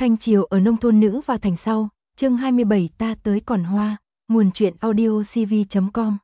Thanh triều ở nông thôn nữ và thành sau, chương 27 ta tới còn hoa, nguồn truyện audio cv.com.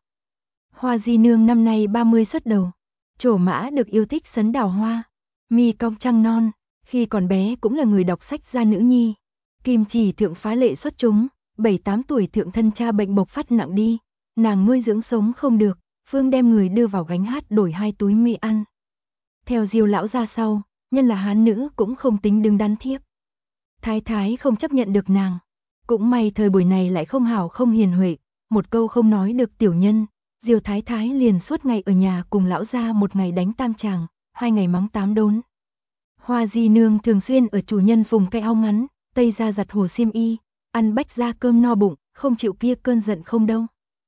Hoa Di Nương năm nay 30 xuất đầu, trổ mã được yêu thích sấn đào hoa, mi cong trăng non, khi còn bé cũng là người đọc sách gia nữ nhi. Kim Chỉ thượng phá lệ xuất chúng, 7-8 tuổi thượng thân cha bệnh bộc phát nặng đi, nàng nuôi dưỡng sống không được, Phương đem người đưa vào gánh hát đổi 2 túi mì ăn. Theo Diêu lão ra sau, nhân là hán nữ cũng không tính đứng đắn thiếp. Thái thái không chấp nhận được nàng. Cũng may thời buổi này lại không hảo không hiền huệ, một câu không nói được tiểu nhân, Diêu thái thái liền suốt ngày ở nhà cùng lão gia, một ngày đánh tam tràng, 2 ngày mắng 8 đốn. Hoa Di Nương thường xuyên ở chủ nhân vùng cây áo ngắn, tây ra giặt hồ xiêm y, ăn bách ra cơm no bụng, không chịu kia cơn giận không đâu.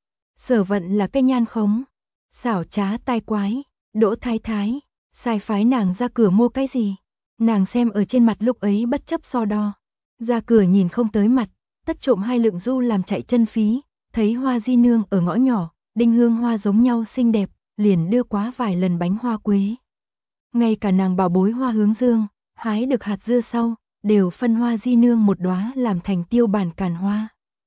Sở Vận là cây nhan khống, xảo trá tai quái, Đỗ thái thái sai phái nàng ra cửa mua cái gì, nàng xem ở trên mặt lúc ấy bất chấp so đo, ra cửa nhìn không tới mặt, tất trộm 2 lượng du làm chạy chân phí, thấy Hoa Di Nương ở ngõ nhỏ, đinh hương hoa giống nhau xinh đẹp, liền đưa quá vài lần bánh hoa quế. Ngay cả nàng bảo bối Hoa Hướng Dương, hái được hạt dưa sau, đều phân Hoa Di Nương một đóa làm thành tiêu bản càn hoa.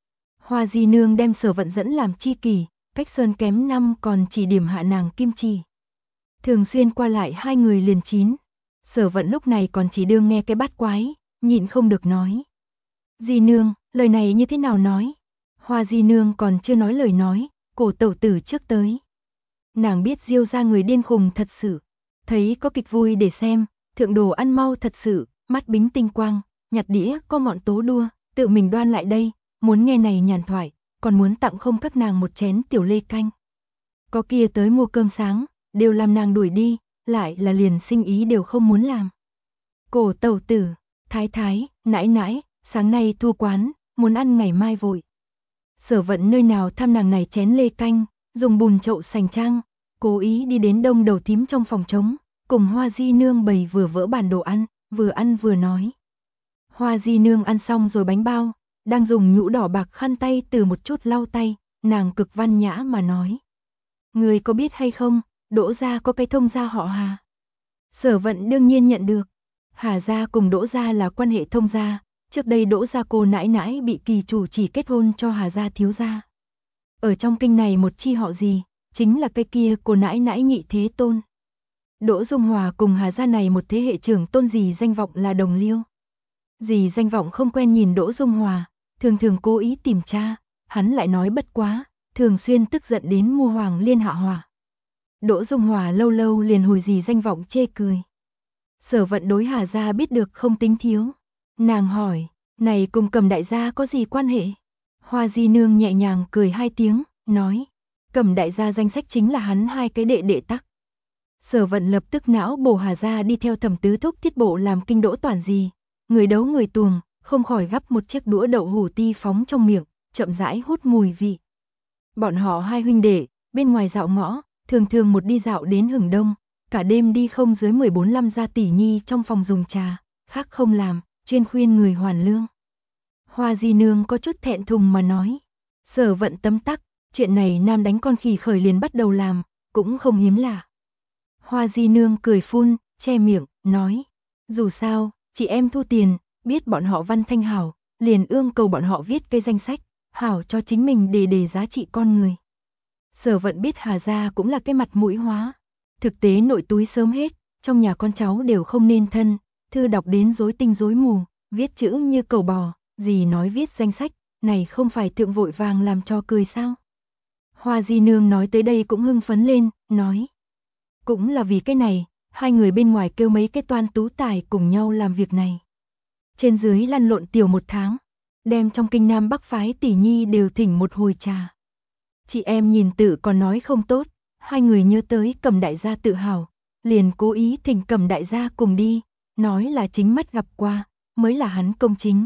Hoa Di Nương đem Sở Vận dẫn làm tri kỷ, cách sơn kém năm còn chỉ điểm hạ nàng kim chỉ. Thường xuyên qua lại 2 người liền chín. Sở Vận lúc này còn chỉ đương nghe cái bát quái, nhịn không được nói. Di Nương, lời này như thế nào nói? Hoa Di Nương còn chưa nói lời nói, cổ tẩu tử trước tới. Nàng biết Diêu ra người điên khùng thật sự, thấy có kịch vui để xem, thượng đồ ăn mau thật sự, mắt bính tinh quang, nhặt đĩa có ngọn tố đua, tự mình đoan lại đây, muốn nghe này nhàn thoại, còn muốn tặng không các nàng một chén tiểu lê canh. Có kia tới mua cơm sáng, đều làm nàng đuổi đi, lại là liền sinh ý đều không muốn làm. Cổ tẩu tử, thái thái, nãi nãi, sáng nay thu quán, muốn ăn ngày mai vội. Sở Vận nơi nào thăm nàng này chén lê canh, dùng bùn chậu sành trang, cố ý đi đến đông đầu thím trong phòng trống, cùng Hoa Di Nương bày vừa vỡ bản đồ ăn vừa nói. Hoa Di Nương ăn xong rồi bánh bao, đang dùng nhũ đỏ bạc khăn tay từ một chút lau tay, nàng cực văn nhã mà nói. Người có biết hay không, Đỗ gia có cái thông gia họ Hà. Sở Vận đương nhiên nhận được. Hà gia cùng Đỗ gia là quan hệ thông gia, trước đây Đỗ gia cô nãi nãi bị kỳ chủ chỉ kết hôn cho Hà gia thiếu gia. Ở trong kinh này một chi họ gì, chính là cái kia cô nãi nãi nhị thế tôn. Đỗ Dung Hòa cùng Hà gia này một thế hệ trưởng tôn dì danh vọng là đồng liêu. Dì danh vọng không quen nhìn Đỗ Dung Hòa, thường thường cố ý tìm tra, hắn lại nói bất quá, thường xuyên tức giận đến mua Hoàng Liên hạ hỏa. Đỗ Dung Hòa lâu lâu liền hồi dì danh vọng chê cười. Sở Vận đối Hà gia biết được không tính thiếu. Nàng hỏi, này cùng Cẩm đại gia có gì quan hệ? Hoa Di Nương nhẹ nhàng cười 2 tiếng, nói, Cẩm đại gia danh sách chính là hắn 2 cái đệ đệ tắc. Sở Vận lập tức não bổ Hà gia đi theo Thẩm tứ thúc tiết bộ làm kinh đỗ toàn gì. Người đấu người tuồng, không khỏi gắp một chiếc đũa đậu hủ ti phóng trong miệng, chậm rãi hút mùi vị. Bọn họ 2 huynh đệ, bên ngoài dạo ngõ, thường thường một đi dạo đến hửng đông, cả đêm đi không dưới 14-15 gia tỷ nhi trong phòng dùng trà, khác không làm, chuyên khuyên người hoàn lương. Hoa Di Nương có chút thẹn thùng mà nói, Sở Vận tấm tắc, chuyện này nam đánh con khỉ khởi liền bắt đầu làm, cũng không hiếm lạ. Hoa Di Nương cười phun, che miệng, nói, dù sao, chị em thu tiền, biết bọn họ văn thanh hảo, liền ương cầu bọn họ viết cái danh sách, hảo cho chính mình để giá trị con người. Sở Vận biết Hà gia cũng là cái mặt mũi hóa, thực tế nội túi sớm hết, trong nhà con cháu đều không nên thân, thư đọc đến rối tinh rối mù, viết chữ như cầu bò, gì nói viết danh sách, này không phải thượng vội vàng làm cho cười sao? Hoa Di Nương nói tới đây cũng hưng phấn lên, nói, cũng là vì cái này, 2 người bên ngoài kêu mấy cái toan tú tài cùng nhau làm việc này. Trên dưới lăn lộn tiểu 1 tháng, đem trong kinh Nam Bắc phái tỷ nhi đều thỉnh một hồi trà. Chị em nhìn tự còn nói không tốt, 2 người nhớ tới Cẩm đại gia tự hào, liền cố ý thỉnh Cẩm đại gia cùng đi, nói là chính mắt gặp qua, mới là hắn công chính.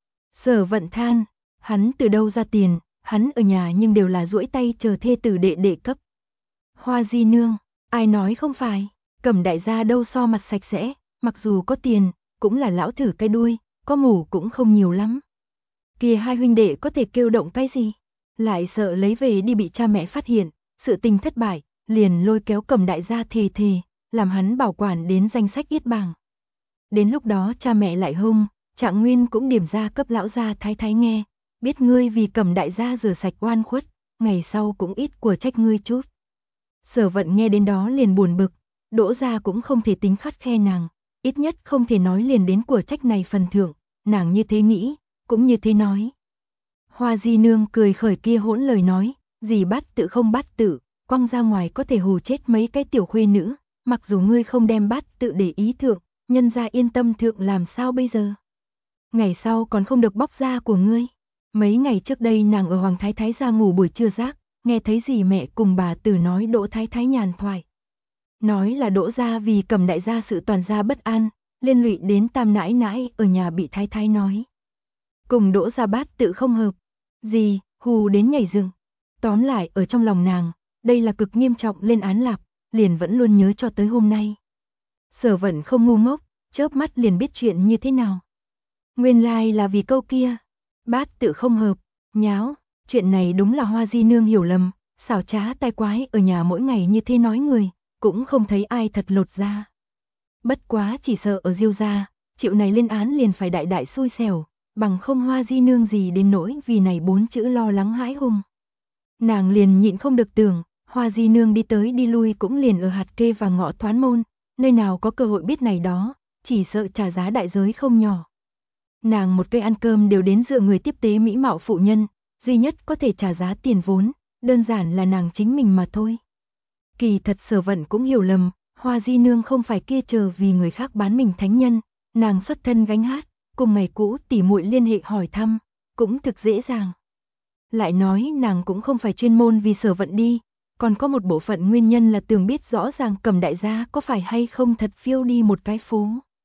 Sở Vận than, hắn từ đâu ra tiền, hắn ở nhà nhưng đều là duỗi tay chờ thê tử đệ đệ cấp. Hoa Di Nương, ai nói không phải, Cẩm đại gia đâu so mặt sạch sẽ, mặc dù có tiền, cũng là lão thử cái đuôi, có ngủ cũng không nhiều lắm. Kia 2 huynh đệ có thể kêu động cái gì? Lại sợ lấy về đi bị cha mẹ phát hiện, sự tình thất bại, liền lôi kéo Cẩm đại gia thề, làm hắn bảo quản đến danh sách yết bảng. Đến lúc đó cha mẹ lại hung, Trạng Nguyên cũng điểm ra cấp lão gia thái thái nghe, biết ngươi vì Cẩm đại gia rửa sạch oan khuất, ngày sau cũng ít của trách ngươi chút. Sở Vận nghe đến đó liền buồn bực, Đỗ gia cũng không thể tính khắt khe nàng, ít nhất không thể nói liền đến của trách này phần thưởng, nàng như thế nghĩ, cũng như thế nói. Hoa Di Nương cười khởi kia hỗn lời nói, gì bắt tự không bắt tự, quăng ra ngoài có thể hù chết mấy cái tiểu khuê nữ, mặc dù ngươi không đem bắt tự để ý thượng, nhân gia yên tâm thượng làm sao bây giờ. Ngày sau còn không được bóc da của ngươi. Mấy ngày trước đây nàng ở Hoàng Thái Thái gia ngủ buổi trưa giấc, nghe thấy dì mẹ cùng bà tử nói Đỗ Thái Thái nhàn thoại. Nói là Đỗ gia vì Cẩm đại gia sự toàn gia bất an, liên lụy đến Tam nãi nãi ở nhà bị Thái Thái nói. Cùng Đỗ gia bát tự không hợp, gì, hù đến nhảy rừng. Tóm lại ở trong lòng nàng, đây là cực nghiêm trọng lên án lạc, liền vẫn luôn nhớ cho tới hôm nay. Sở Vận không ngu ngốc, chớp mắt liền biết chuyện như thế nào. Nguyên lai là vì câu kia, bát tự không hợp, nháo, chuyện này đúng là Hoa Di Nương hiểu lầm, xảo trá tai quái ở nhà mỗi ngày như thế nói người, cũng không thấy ai thật lột ra. Bất quá chỉ sợ ở Diêu gia, chịu này lên án liền phải đại đại xui xẻo, bằng không Hoa Di Nương gì đến nỗi vì này 4 chữ lo lắng hãi hùng. Nàng liền nhịn không được tưởng, Hoa Di Nương đi tới đi lui cũng liền ở hạt kê và ngõ thoán môn, nơi nào có cơ hội biết này đó, chỉ sợ trả giá đại giới không nhỏ. Nàng một cây ăn cơm đều đến dựa người tiếp tế mỹ mạo phụ nhân, duy nhất có thể trả giá tiền vốn, đơn giản là nàng chính mình mà thôi. Kỳ thật Sở Vận cũng hiểu lầm, Hoa Di Nương không phải kia chờ vì người khác bán mình thánh nhân, nàng xuất thân gánh hát, cùng ngày cũ tỉ muội liên hệ hỏi thăm, cũng thực dễ dàng. Lại nói nàng cũng không phải chuyên môn vì Sở Vận đi, còn có một bộ phận nguyên nhân là tưởng biết rõ ràng Cẩm đại gia có phải hay không thật phiêu đi một cái phố.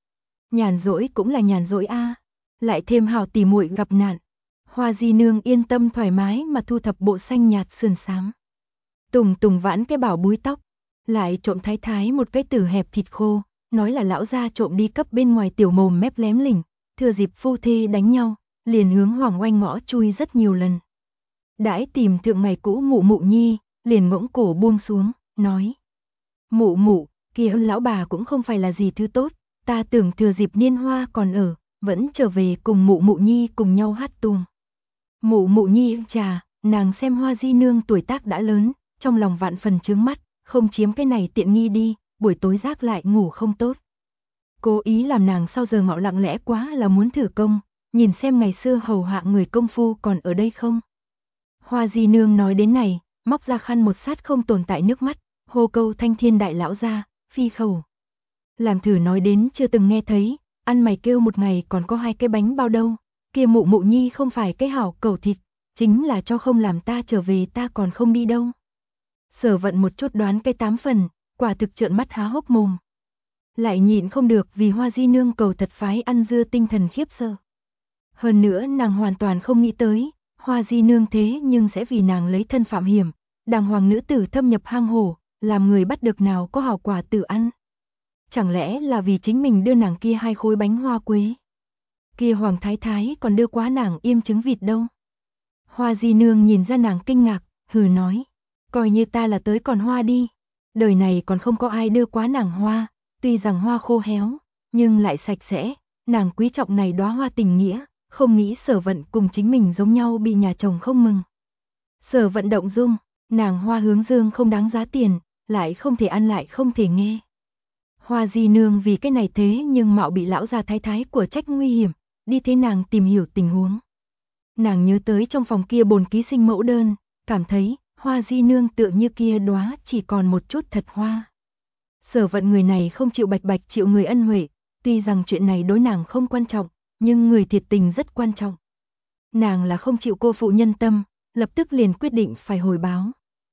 Nhàn rỗi cũng là nhàn rỗi a, lại thêm hào tỉ muội gặp nạn. Hoa Di Nương yên tâm thoải mái mà thu thập bộ xanh nhạt sườn xám. Tùng Tùng vãn cái bảo búi tóc, lại trộm Thái Thái một cái tử hẹp thịt khô, nói là lão gia trộm đi cấp bên ngoài tiểu mồm mép lém lỉnh, thừa dịp phu thê đánh nhau, liền hướng Hoàng Oanh ngõ chui rất nhiều lần. Đãi tìm thượng ngày cũ Mụ Mụ nhi, liền ngỗng cổ buông xuống, nói: Mụ Mụ, kia lão bà cũng không phải là gì thứ tốt, ta tưởng thừa dịp niên hoa còn ở, vẫn trở về cùng Mụ Mụ nhi cùng nhau hát tuồng. Mụ Mụ nhi trà, nàng xem Hoa Di Nương tuổi tác đã lớn, trong lòng vạn phần chướng mắt, không chiếm cái này tiện nghi đi, buổi tối giác lại ngủ không tốt. Cố ý làm nàng sau giờ ngọ lặng lẽ quá là muốn thử công, nhìn xem ngày xưa hầu hạ người công phu còn ở đây không. Hoa Di Nương nói đến này, móc ra khăn một sát không tồn tại nước mắt, hô câu Thanh Thiên đại lão ra, phi khẩu. Làm thử nói đến chưa từng nghe thấy, ăn mày kêu một ngày còn có 2 cái bánh bao đâu, kia Mụ Mụ nhi không phải cái hảo cẩu thịt, chính là cho không làm ta trở về ta còn không đi đâu. Sở Vận một chút đoán cái 8 phần, quả thực trợn mắt há hốc mồm. Lại nhịn không được vì Hoa Di Nương cầu thật phái ăn dưa tinh thần khiếp sợ. Hơn nữa nàng hoàn toàn không nghĩ tới, Hoa Di Nương thế nhưng sẽ vì nàng lấy thân phạm hiểm, đàng hoàng nữ tử thâm nhập hang hổ, làm người bắt được nào có hảo quả tự ăn. Chẳng lẽ là vì chính mình đưa nàng kia 2 khối bánh hoa quế? Kia Hoàng Thái Thái còn đưa quá nàng yêm trứng vịt đâu? Hoa Di Nương nhìn ra nàng kinh ngạc, hừ nói: Coi như ta là tới còn hoa đi. Đời này còn không có ai đưa quá nàng hoa, tuy rằng hoa khô héo, nhưng lại sạch sẽ, nàng quý trọng này đóa hoa tình nghĩa, không nghĩ Sở Vận cùng chính mình giống nhau bị nhà chồng không mừng. Sở Vận động dung, nàng hoa hướng dương không đáng giá tiền, lại không thể ăn lại không thể nghe. Hoa Di Nương vì cái này thế nhưng mạo bị lão gia thái thái của trách nguy hiểm, đi thế nàng tìm hiểu tình huống. Nàng nhớ tới trong phòng kia bồn ký sinh mẫu đơn, cảm thấy Hoa Di Nương tựa như kia đóa chỉ còn một chút thật hoa. Sở Vận người này không chịu bạch bạch chịu người ân huệ, tuy rằng chuyện này đối nàng không quan trọng, nhưng người thiệt tình rất quan trọng. Nàng là không chịu cô phụ nhân tâm, lập tức liền quyết định phải hồi báo.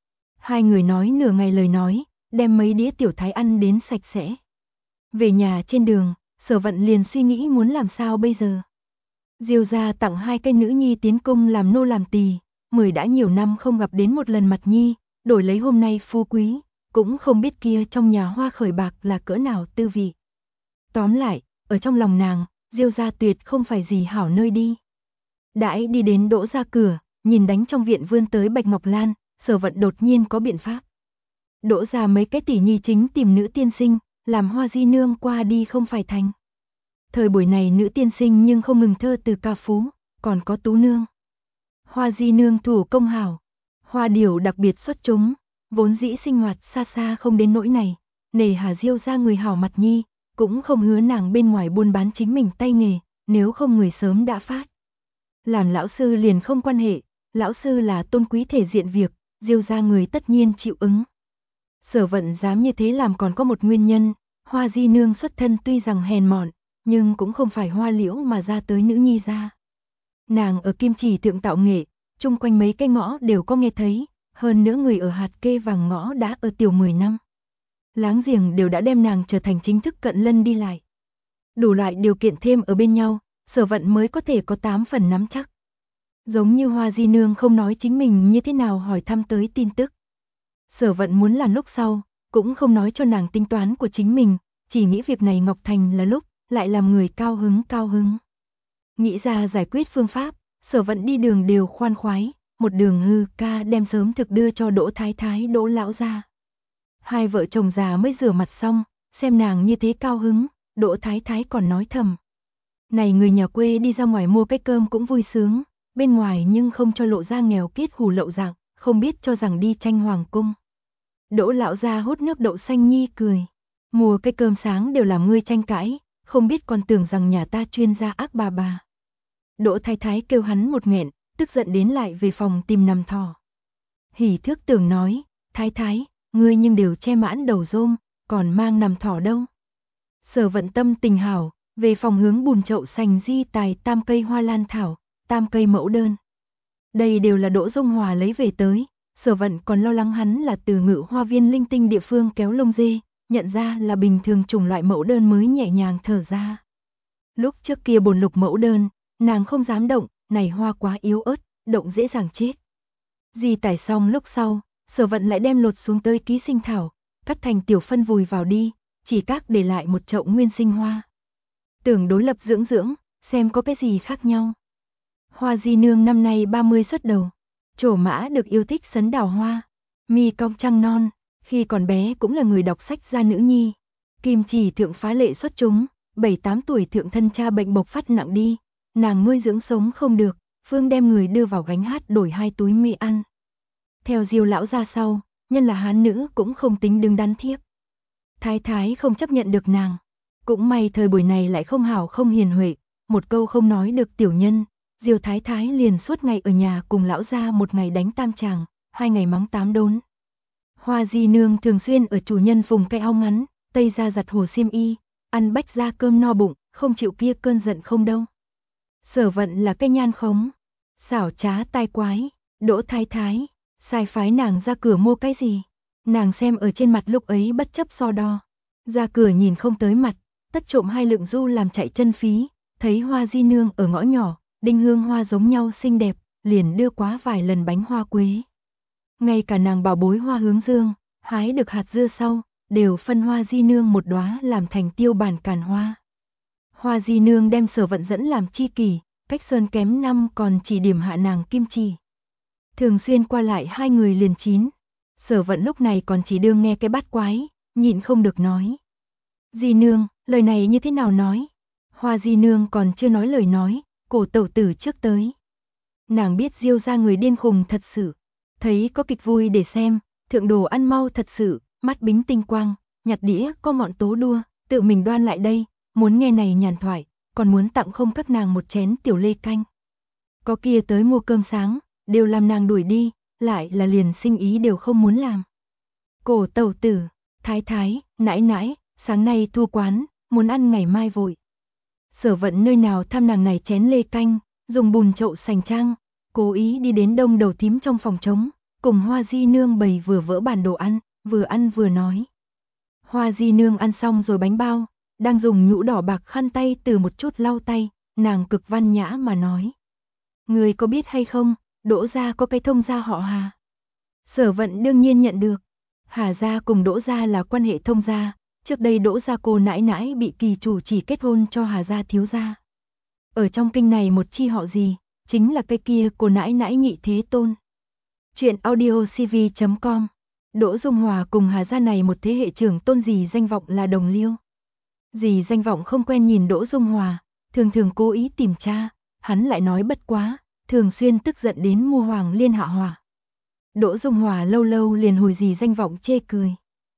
2 người nói nửa ngày lời nói, đem mấy đĩa tiểu thái ăn đến sạch sẽ. Về nhà trên đường, Sở Vận liền suy nghĩ muốn làm sao bây giờ. Diêu gia tặng 2 cái nữ nhi tiến cung làm nô làm tỳ, 10 đã nhiều năm không gặp đến một lần mặt nhi, đổi lấy hôm nay phú quý, cũng không biết kia trong nhà hoa khởi bạc là cỡ nào tư vị. Tóm lại, ở trong lòng nàng, Diêu gia tuyệt không phải gì hảo nơi đi. Đãi đi đến Đỗ gia cửa, nhìn đánh trong viện vươn tới Bạch Ngọc Lan, Sở Vận đột nhiên có biện pháp. Đỗ gia mấy cái tỷ nhi chính tìm nữ tiên sinh, làm Hoa Di Nương qua đi không phải thành. Thời buổi này nữ tiên sinh nhưng không ngừng thơ từ ca phú, còn có tú nương. Hoa di nương thủ công hảo, hoa điểu đặc biệt xuất chúng, vốn dĩ sinh hoạt xa xa không đến nỗi này, nể Hà Diêu ra người hảo mặt nhi, cũng không hứa nàng bên ngoài buôn bán chính mình tay nghề, nếu không người sớm đã phát. Làm lão sư liền không quan hệ, lão sư là tôn quý thể diện việc, Diêu ra người tất nhiên chịu ứng. Sở Vận dám như thế làm còn có một nguyên nhân, Hoa di nương xuất thân tuy rằng hèn mọn, nhưng cũng không phải Hoa Liễu mà ra tới nữ nhi gia. Nàng ở Kim Chỉ thượng tạo nghệ, chung quanh mấy cái ngõ đều có nghe thấy, hơn nữa người ở hạt kê vàng ngõ đã ở tiểu 10 năm. Láng giềng đều đã đem nàng trở thành chính thức cận lân đi lại. Đủ loại điều kiện thêm ở bên nhau, Sở Vận mới có thể có 8 phần nắm chắc. Giống như Hoa di nương không nói chính mình như thế nào hỏi thăm tới tin tức. Sở Vận muốn là lúc sau, cũng không nói cho nàng tính toán của chính mình, chỉ nghĩ việc này Ngọc Thành là lúc, lại làm người cao hứng. Nghĩ ra giải quyết phương pháp, Sở Vận đi đường đều khoan khoái, một đường hư ca đem sớm thực đưa cho Đỗ Thái Thái Đỗ lão gia. Hai vợ chồng già mới rửa mặt xong, xem nàng như thế cao hứng, Đỗ Thái Thái còn nói thầm. Này người nhà quê đi ra ngoài mua cái cơm cũng vui sướng, bên ngoài nhưng không cho lộ ra nghèo kiết hù lậu dạng, không biết cho rằng đi tranh hoàng cung. Đỗ lão gia hút nước đậu xanh nhi cười. Mua cái cơm sáng đều làm ngươi tranh cãi, không biết còn tưởng rằng nhà ta chuyên gia ác bà. Đỗ Thái Thái kêu hắn một nghẹn, tức giận đến lại về phòng tìm nằm thỏ. Hỉ Thước Tưởng nói, Thái Thái, ngươi nhưng đều che mãn đầu rôm, còn mang nằm thỏ đâu. Sở Vận tâm tình hảo, về phòng hướng bùn chậu sành di tài 8 cây hoa lan thảo, 8 cây mẫu đơn. Đây đều là Đỗ Dung Hòa lấy về tới, Sở Vận còn lo lắng hắn là từ Ngự Hoa Viên linh tinh địa phương kéo lông dê, nhận ra là bình thường chủng loại mẫu đơn mới nhẹ nhàng thở ra. Lúc trước kia bồn lục mẫu đơn, nàng không dám động, này hoa quá yếu ớt, động dễ dàng chết. Di tải xong lúc sau, Sở Vận lại đem lột xuống tới ký sinh thảo, cắt thành tiểu phân vùi vào đi, chỉ các để lại một chậu nguyên sinh hoa. Tưởng đối lập dưỡng, xem có cái gì khác nhau. Hoa di nương năm nay 30 xuất đầu, trổ mã được yêu thích sấn đào hoa, mi cong trăng non, khi còn bé cũng là người đọc sách gia nữ nhi. Kim Chỉ thượng phá lệ xuất chúng, 7-8 tuổi thượng thân cha bệnh bộc phát nặng đi, nàng nuôi dưỡng sống không được, Phương đem người đưa vào gánh hát đổi 2 túi mì ăn. Theo Diêu lão ra sau, nhân là hán nữ cũng không tính đứng đắn thiếp. Thái Thái không chấp nhận được nàng, cũng may thời buổi này lại không hảo không hiền huệ, một câu không nói được tiểu nhân, Diêu Thái Thái liền suốt ngày ở nhà cùng lão gia một ngày đánh tam tràng, 2 ngày mắng 8 đốn. Hoa di nương thường xuyên ở chủ nhân vùng cây áo ngắn, tây ra giặt hồ xiêm y, ăn bách ra cơm no bụng, không chịu kia cơn giận không đâu. Sở Vận là cái nhan khống, xảo trá tai quái, Đỗ Thái Thái, sai phái nàng ra cửa mua cái gì. Nàng xem ở trên mặt lúc ấy bất chấp so đo, ra cửa nhìn không tới mặt, tất trộm 2 lượng du làm chạy chân phí, thấy Hoa di nương ở ngõ nhỏ, đinh hương hoa giống nhau xinh đẹp, liền đưa quá vài lần bánh hoa quế. Ngay cả nàng bảo bối Hoa hướng dương, hái được hạt dưa sau, đều phân Hoa di nương một đóa làm thành tiêu bản càn hoa. Hoa di nương đem Sở Vận dẫn làm chi kỷ, cách sơn kém năm còn chỉ điểm hạ nàng Kim Chỉ. Thường xuyên qua lại 2 người liền chín. Sở Vận lúc này còn chỉ đương nghe cái bát quái, nhịn không được nói. Di nương, lời này như thế nào nói? Hoa di nương còn chưa nói lời nói, cổ tẩu tử trước tới. Nàng biết Diêu ra người điên khùng thật sự, thấy có kịch vui để xem, thượng đồ ăn mau thật sự, mắt bính tinh quang, nhặt đĩa có ngọn tố đua, tự mình đoan lại đây, muốn nghe này nhàn thoại, còn muốn tặng không các nàng một chén tiểu lê canh. Có kia tới mua cơm sáng, đều làm nàng đuổi đi, lại là liền sinh ý đều không muốn làm. Cổ tẩu tử, Thái Thái, nãi nãi, sáng nay thu quán, muốn ăn ngày mai vội. Sở Vận nơi nào tham nàng này chén lê canh, dùng bùn chậu sành trang, cố ý đi đến đông đầu thím trong phòng trống, cùng Hoa di nương bày vừa vỡ bàn đồ ăn vừa nói. Hoa di nương ăn xong rồi bánh bao, đang dùng nhũ đỏ bạc khăn tay từ một chút lau tay, nàng cực văn nhã mà nói. Người có biết hay không, Đỗ gia có cái thông gia họ Hà. Sở Vận đương nhiên nhận được. Hà gia cùng Đỗ gia là quan hệ thông gia, trước đây Đỗ gia cô nãi nãi bị kỳ chủ chỉ kết hôn cho Hà gia thiếu gia. Ở trong kinh này một chi họ gì, chính là cái kia cô nãi nãi nhị thế tôn. Chuyện audiocv.com. Đỗ Dung Hòa cùng Hà gia này một thế hệ trưởng tôn gì danh vọng là đồng liêu. Dì danh vọng không quen nhìn Đỗ Dung Hòa, thường thường cố ý tìm tra, hắn lại nói bất quá, thường xuyên tức giận đến mua Hoàng Liên hạ hỏa. Đỗ Dung Hòa lâu lâu liền hồi dì danh vọng chê cười.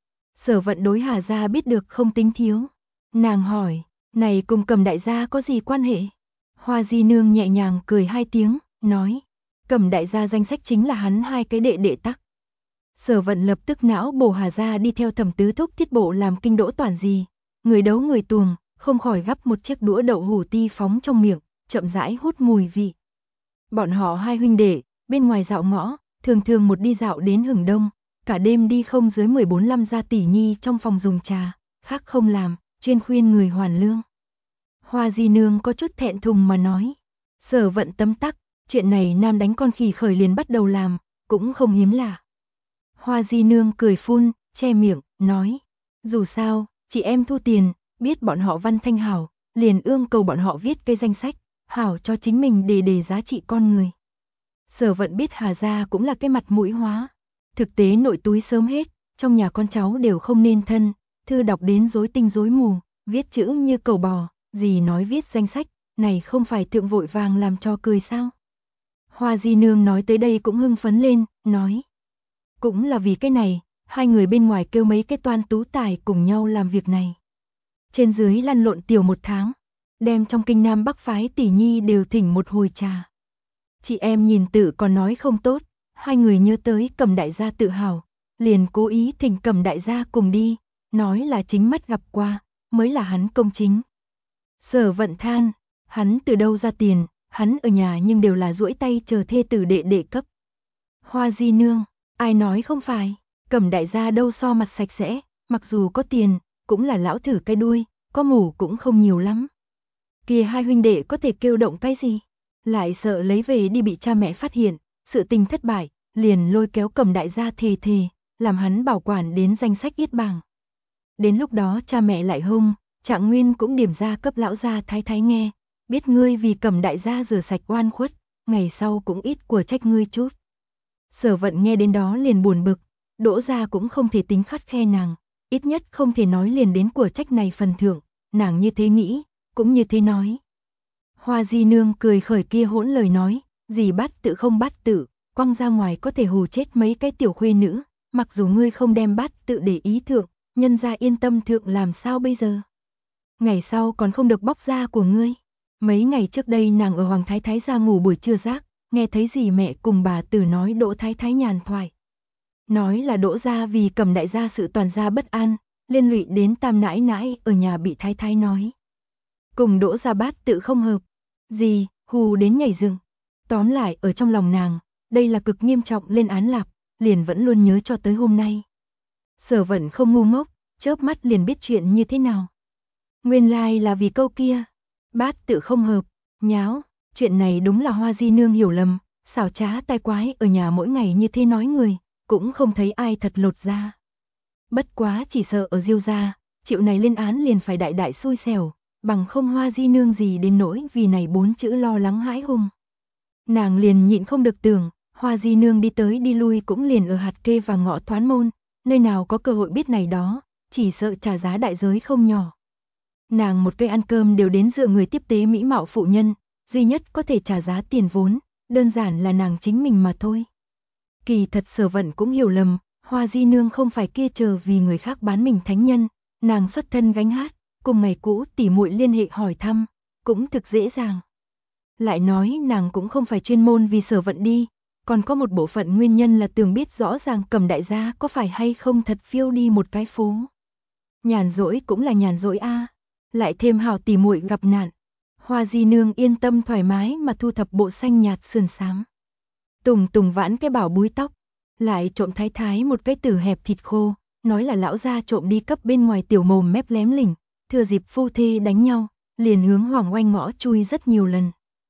Sở Vận đối Hà gia biết được không tính thiếu. Nàng hỏi, này cùng Cẩm đại gia có gì quan hệ? Hoa Di Nương nhẹ nhàng cười 2 tiếng, nói, Cẩm đại gia danh sách chính là hắn 2 cái đệ đệ tắc. Sở Vận lập tức não bổ Hà gia đi theo Thẩm tứ thúc tiết bộ làm kinh đỗ toàn gì, người đấu người tuồng, không khỏi gắp một chiếc đũa đậu hủ ti phóng trong miệng, chậm rãi hút mùi vị. Bọn họ 2 huynh đệ, bên ngoài dạo ngõ, thường thường một đi dạo đến hửng đông, cả đêm đi không dưới 14-15 gia tỷ nhi trong phòng dùng trà, khác không làm, chuyên khuyên người hoàn lương. Hoa Di Nương có chút thẹn thùng mà nói, Sở Vận tấm tắc, chuyện này nam đánh con khỉ khởi liền bắt đầu làm, cũng không hiếm lạ. Hoa Di Nương cười phun, che miệng, nói, dù sao, chị em thu tiền, biết bọn họ văn thanh hảo, liền ương cầu bọn họ viết cái danh sách, hảo cho chính mình đề giá trị con người. Sở Vận biết Hà gia cũng là cái mặt mũi hóa, thực tế nội túi sớm hết, trong nhà con cháu đều không nên thân, thư đọc đến rối tinh rối mù, viết chữ như cầu bò, gì nói viết danh sách, này không phải thượng vội vàng làm cho cười sao? Hoa Di Nương nói tới đây cũng hưng phấn lên, nói, cũng là vì cái này, 2 người bên ngoài kêu mấy cái toan tú tài cùng nhau làm việc này. Trên dưới lăn lộn tiểu 1 tháng, đem trong kinh Nam Bắc phái tỷ nhi đều thỉnh một hồi trà. Chị em nhìn tự còn nói không tốt, 2 người nhớ tới Cẩm đại gia tự hào, liền cố ý thỉnh Cẩm đại gia cùng đi, nói là chính mắt gặp qua, mới là hắn công chính. Sở Vận than, hắn từ đâu ra tiền, hắn ở nhà nhưng đều là duỗi tay chờ thê tử đệ đệ cấp. Hoa Di Nương, ai nói không phải, Cẩm đại gia đâu so mặt sạch sẽ, mặc dù có tiền, cũng là lão thử cái đuôi, có mủ cũng không nhiều lắm. Kia 2 huynh đệ có thể kêu động cái gì? Lại sợ lấy về đi bị cha mẹ phát hiện, sự tình thất bại, liền lôi kéo Cẩm đại gia thề, làm hắn bảo quản đến danh sách yết bảng. Đến lúc đó cha mẹ lại hung, Trạng Nguyên cũng điểm ra cấp lão gia thái thái nghe, biết ngươi vì Cẩm đại gia rửa sạch oan khuất, ngày sau cũng ít của trách ngươi chút. Sở Vận nghe đến đó liền buồn bực, Đỗ gia cũng không thể tính khắt khe nàng, ít nhất không thể nói liền đến của trách này phần thưởng, nàng như thế nghĩ, cũng như thế nói. Hoa Di Nương cười khởi kia hỗn lời nói, gì bắt tự không bắt tự, quăng ra ngoài có thể hù chết mấy cái tiểu khuê nữ, mặc dù ngươi không đem bắt tự để ý thượng, nhân gia yên tâm thượng làm sao bây giờ. Ngày sau còn không được bóc da của ngươi. Mấy ngày trước đây nàng ở Hoàng Thái Thái gia ngủ buổi trưa giác, nghe thấy dì mẹ cùng bà tử nói Đỗ Thái Thái nhàn thoại. Nói là Đỗ gia vì Cẩm đại gia sự toàn gia bất an, liên lụy đến Tam nãi nãi ở nhà bị Thái Thái nói. Cùng Đỗ gia bát tự không hợp, gì, hù đến nhảy dựng. Tóm lại ở trong lòng nàng, đây là cực nghiêm trọng lên án lạp, liền vẫn luôn nhớ cho tới hôm nay. Sở Vận không ngu ngốc, chớp mắt liền biết chuyện như thế nào. Nguyên lai là vì câu kia, bát tự không hợp, nháo, chuyện này đúng là Hoa Di Nương hiểu lầm, xảo trá tai quái ở nhà mỗi ngày như thế nói người, cũng không thấy ai thật lột ra. Bất quá chỉ sợ ở Diêu gia, chịu này lên án liền phải đại đại xui xẻo, bằng không Hoa Di Nương gì đến nỗi vì này 4 chữ lo lắng hãi hùng. Nàng liền nhịn không được tưởng, Hoa Di Nương đi tới đi lui cũng liền ở hạt kê và ngõ thoán môn, nơi nào có cơ hội biết này đó, chỉ sợ trả giá đại giới không nhỏ. Nàng một cây ăn cơm đều đến dựa người tiếp tế mỹ mạo phụ nhân, duy nhất có thể trả giá tiền vốn, đơn giản là nàng chính mình mà thôi. Kỳ thật Sở Vận cũng hiểu lầm, Hoa Di Nương không phải kia chờ vì người khác bán mình thánh nhân, nàng xuất thân gánh hát, cùng ngày cũ tỉ muội liên hệ hỏi thăm, cũng thực dễ dàng. Lại nói nàng cũng không phải chuyên môn vì Sở Vận đi, còn có một bộ phận nguyên nhân là tưởng biết rõ ràng Cẩm đại gia có phải hay không thật phiêu đi một cái phố. Nhàn rỗi cũng là nhàn rỗi a, lại thêm hảo tỉ muội gặp nạn. Hoa Di Nương yên tâm thoải mái mà thu thập bộ xanh nhạt sườn xám. Tùng Tùng vãn cái bảo búi tóc, lại trộm Thái Thái một cái tử hẹp thịt khô, nói là lão gia trộm đi cấp bên ngoài tiểu mồm mép lém lỉnh, thừa dịp phu thê đánh nhau, liền hướng Hoàng Oanh ngõ chui rất nhiều lần.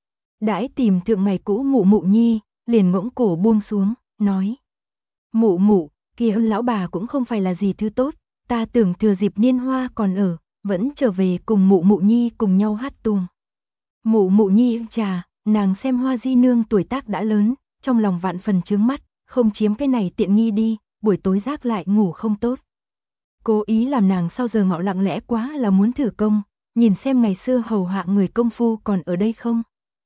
Đãi tìm thượng ngày cũ Mụ Mụ nhi, liền ngỗng cổ buông xuống, nói: "Mụ Mụ, kia ân lão bà cũng không phải là gì thứ tốt, ta tưởng thừa dịp niên hoa còn ở, vẫn trở về cùng Mụ Mụ nhi cùng nhau hát tuồng." Mụ Mụ nhi trà, nàng xem Hoa Di Nương tuổi tác đã lớn, trong lòng vạn phần chướng mắt, không chiếm cái này tiện nghi đi, buổi tối giác lại ngủ không tốt. cố ý làm nàng sau giờ ngọ lặng lẽ quá là muốn thử công, nhìn xem ngày xưa hầu hạ người công phu còn ở đây không.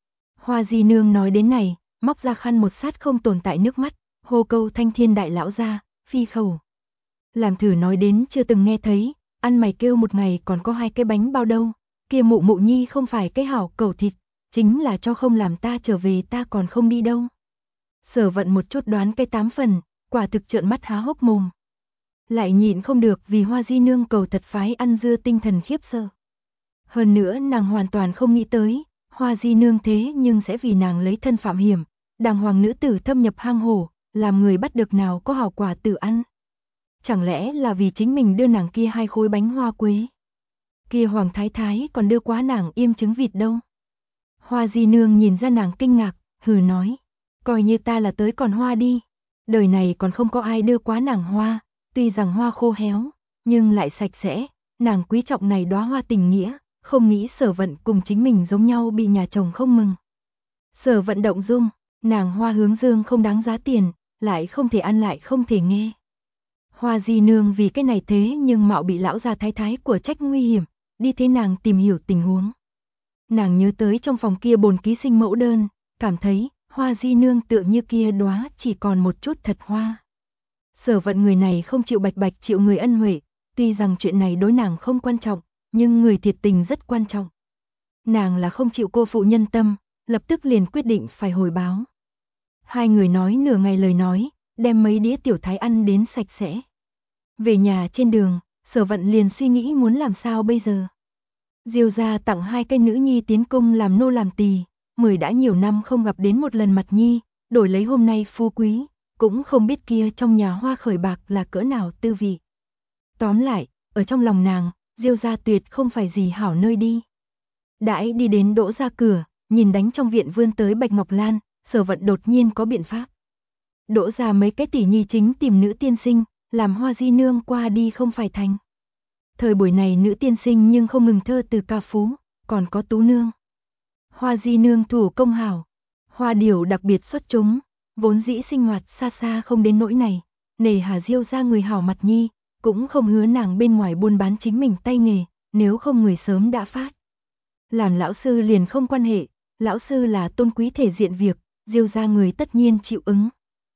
Hoa di nương nói đến này, móc ra khăn một sát không tồn tại nước mắt, hô câu Thanh Thiên đại lão ra, phi khẩu. Làm thử nói đến chưa từng nghe thấy, ăn mày kêu một ngày còn có 2 cái bánh bao đâu, kia mụ mụ nhi không phải cái hảo cẩu thịt, chính là cho không làm ta trở về ta còn không đi đâu. Sở Vận một chút đoán cái 8 phần, quả thực trợn mắt há hốc mồm. Lại nhịn không được vì Hoa di nương cầu thật phái ăn dưa tinh thần khiếp sợ. Hơn nữa nàng hoàn toàn không nghĩ tới, Hoa di nương thế nhưng sẽ vì nàng lấy thân phạm hiểm, đàng hoàng nữ tử thâm nhập hang hổ, làm người bắt được nào có hảo quả tự ăn. Chẳng lẽ là vì chính mình đưa nàng kia 2 khối bánh hoa quế? Kia Hoàng Thái Thái còn đưa quá nàng yêm trứng vịt đâu? Hoa di nương nhìn ra nàng kinh ngạc, hừ nói, coi như ta là tới còn hoa đi. Đời này còn không có ai đưa quá nàng hoa, tuy rằng hoa khô héo, nhưng lại sạch sẽ, nàng quý trọng này đóa hoa tình nghĩa, không nghĩ Sở Vận cùng chính mình giống nhau bị nhà chồng không mừng. Sở Vận động dung, nàng hoa hướng dương không đáng giá tiền, lại không thể ăn lại không thể nghe. Hoa di nương vì cái này thế nhưng mạo bị lão gia thái thái của trách nguy hiểm, đi thế nàng tìm hiểu tình huống. Nàng nhớ tới trong phòng kia bồn ký sinh mẫu đơn, cảm thấy Hoa di nương tựa như kia đóa chỉ còn một chút thật hoa. Sở Vận người này không chịu bạch bạch chịu người ân huệ, tuy rằng chuyện này đối nàng không quan trọng, nhưng người thiệt tình rất quan trọng. Nàng là không chịu cô phụ nhân tâm, lập tức liền quyết định phải hồi báo. 2 người nói nửa ngày lời nói, đem mấy đĩa tiểu thái ăn đến sạch sẽ. Về nhà trên đường, Sở Vận liền suy nghĩ muốn làm sao bây giờ. Diêu gia tặng 2 cái nữ nhi tiến cung làm nô làm tỳ, 10 đã nhiều năm không gặp đến một lần mặt nhi, đổi lấy hôm nay phú quý, cũng không biết kia trong nhà hoa khởi bạc là cỡ nào tư vị. Tóm lại, ở trong lòng nàng, Diêu gia tuyệt không phải gì hảo nơi đi. Đãi đi đến Đỗ gia cửa, nhìn đánh trong viện vươn tới Bạch Ngọc Lan, Sở Vận đột nhiên có biện pháp. Đỗ gia mấy cái tỷ nhi chính tìm nữ tiên sinh, làm Hoa di nương qua đi không phải thành. Thời buổi này nữ tiên sinh nhưng không ngừng thơ từ ca phú, còn có tú nương. Hoa di nương thủ công hảo, Hoa điểu đặc biệt xuất chúng, vốn dĩ sinh hoạt xa xa không đến nỗi này, nề hà Diêu gia người hảo mặt nhi, cũng không hứa nàng bên ngoài buôn bán chính mình tay nghề, nếu không người sớm đã phát. Làm lão sư liền không quan hệ, lão sư là tôn quý thể diện việc, Diêu gia người tất nhiên chịu ứng.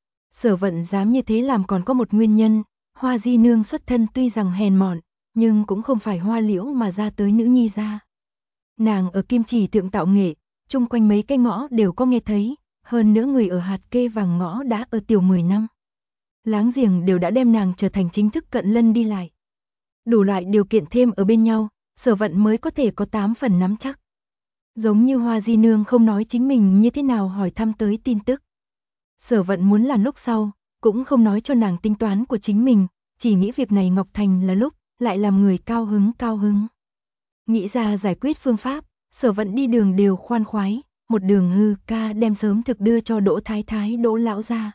Sở Vận dám như thế làm còn có một nguyên nhân, Hoa di nương xuất thân tuy rằng hèn mọn, nhưng cũng không phải hoa liễu mà ra tới nữ nhi gia. Nàng ở Kim Chỉ thượng tạo nghệ, chung quanh mấy cái ngõ đều có nghe thấy, hơn nữa người ở hạt kê vàng ngõ đã ở tiểu 10 năm. Láng giềng đều đã đem nàng trở thành chính thức cận lân đi lại. Đủ loại điều kiện thêm ở bên nhau, Sở Vận mới có thể có 8 phần nắm chắc. Giống như Hoa di nương không nói chính mình như thế nào hỏi thăm tới tin tức. Sở Vận muốn là lúc sau, cũng không nói cho nàng tính toán của chính mình, chỉ nghĩ việc này Ngọc Thành là lúc, lại làm người cao hứng. Nghĩ ra giải quyết phương pháp, Sở Vận đi đường đều khoan khoái, một đường hư ca đem sớm thực đưa cho Đỗ Thái Thái Đỗ lão gia.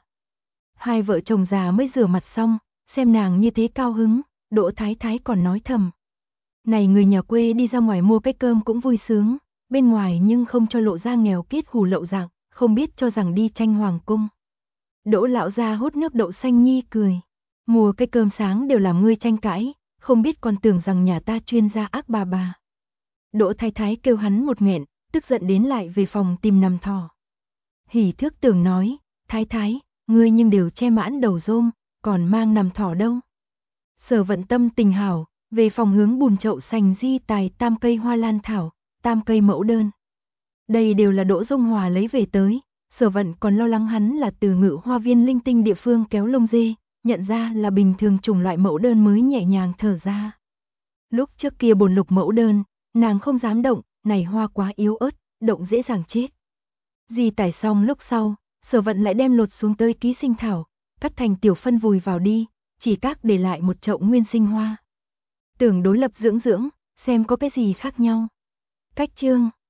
2 vợ chồng già mới rửa mặt xong, xem nàng như thế cao hứng, Đỗ Thái Thái còn nói thầm. Này người nhà quê đi ra ngoài mua cái cơm cũng vui sướng, bên ngoài nhưng không cho lộ ra nghèo kiết hù lậu dạng, không biết cho rằng đi tranh hoàng cung. Đỗ lão gia hút nước đậu xanh nhi cười, mua cái cơm sáng đều làm ngươi tranh cãi, không biết còn tưởng rằng nhà ta chuyên gia ác bà. Đỗ Thái Thái kêu hắn một nghẹn, tức giận đến lại về phòng tìm nằm thỏ. Hỉ Thước Tưởng nói, Thái Thái, ngươi nhưng đều che mãn đầu rôm, còn mang nằm thỏ đâu. Sở Vận tâm tình hảo, về phòng hướng bùn chậu sành di tài 3 cây hoa lan thảo, 3 cây mẫu đơn. Đây đều là Đỗ Dung Hòa lấy về tới, Sở Vận còn lo lắng hắn là từ Ngự Hoa Viên linh tinh địa phương kéo lông dê, nhận ra là bình thường chủng loại mẫu đơn mới nhẹ nhàng thở ra. Lúc trước kia bồn lục mẫu đơn, nàng không dám động, này hoa quá yếu ớt, động dễ dàng chết. Di tải xong lúc sau, Sở Vận lại đem lột xuống tới ký sinh thảo, cắt thành tiểu phân vùi vào đi, chỉ các để lại một chậu nguyên sinh hoa. Tưởng đối lập dưỡng, xem có cái gì khác nhau. Cách chương